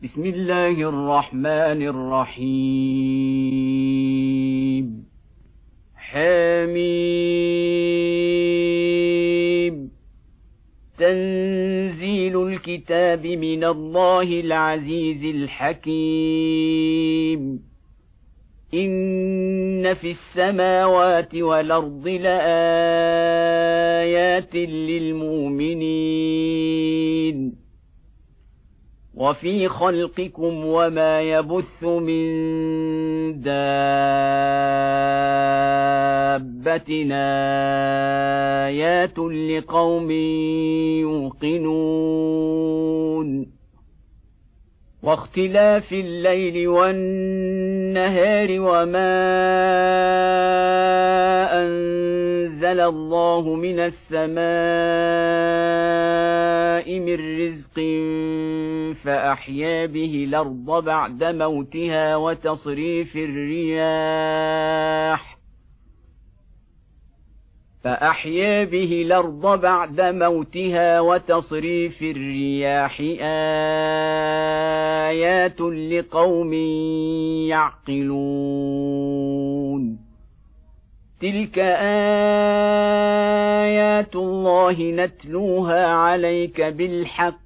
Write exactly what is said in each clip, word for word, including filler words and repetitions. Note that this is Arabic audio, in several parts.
بسم الله الرحمن الرحيم حميم تنزيل الكتاب من الله العزيز الحكيم إن في السماوات والأرض لآيات للمؤمنين وفي خلقكم وما يبث من دابة آيات لقوم يوقنون واختلاف الليل والنهار وما أنزل الله من السماء من رزق فأحيا به الأرض بعد موتها وتصريف الرياح فأحيا به الأرض بعد موتها وتصريف الرياح آيات لقوم يعقلون تلك آيات الله نتلوها عليك بالحق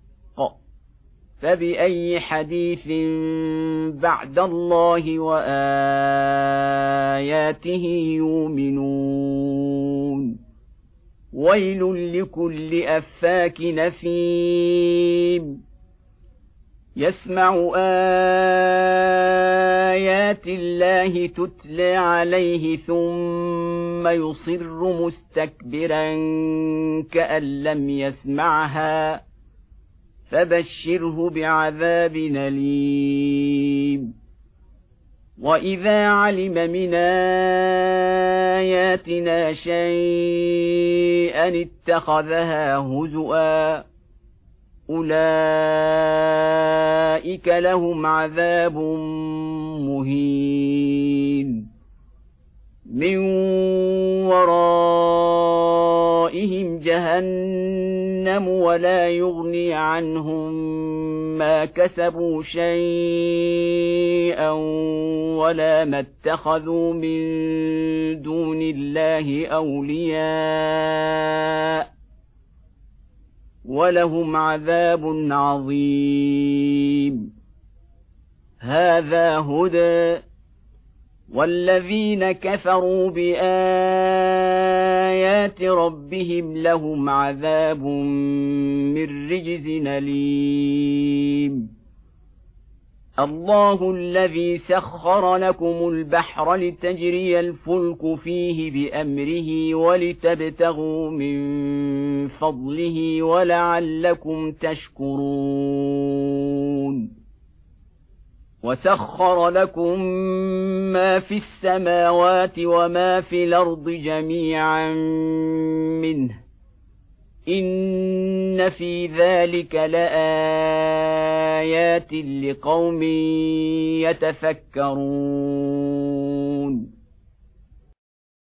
فبأي حديث بعد الله وآياته يؤمنون ويل لكل أفاك نثيم يسمع آيات الله تتلى عليه ثم يصر مستكبرا كأن لم يسمعها فبشره بعذاب أليم وإذا علم من آياتنا شيئا اتخذها هزؤا أولئك لهم عذاب مهين من ورائهم جهنم ولا يغني عنهم ما كسبوا شيئا ولا ما اتخذوا من دون الله أولياء ولهم عذاب عظيم هذا هدى والذين كفروا بآيات ربهم لهم عذاب من رجز أليم الله الذي سخر لكم البحر لتجري الفلك فيه بأمره ولتبتغوا من فضله ولعلكم تشكرون وسخر لكم ما في السماوات وما في الأرض جميعا منه إن في ذلك لآيات لقوم يتفكرون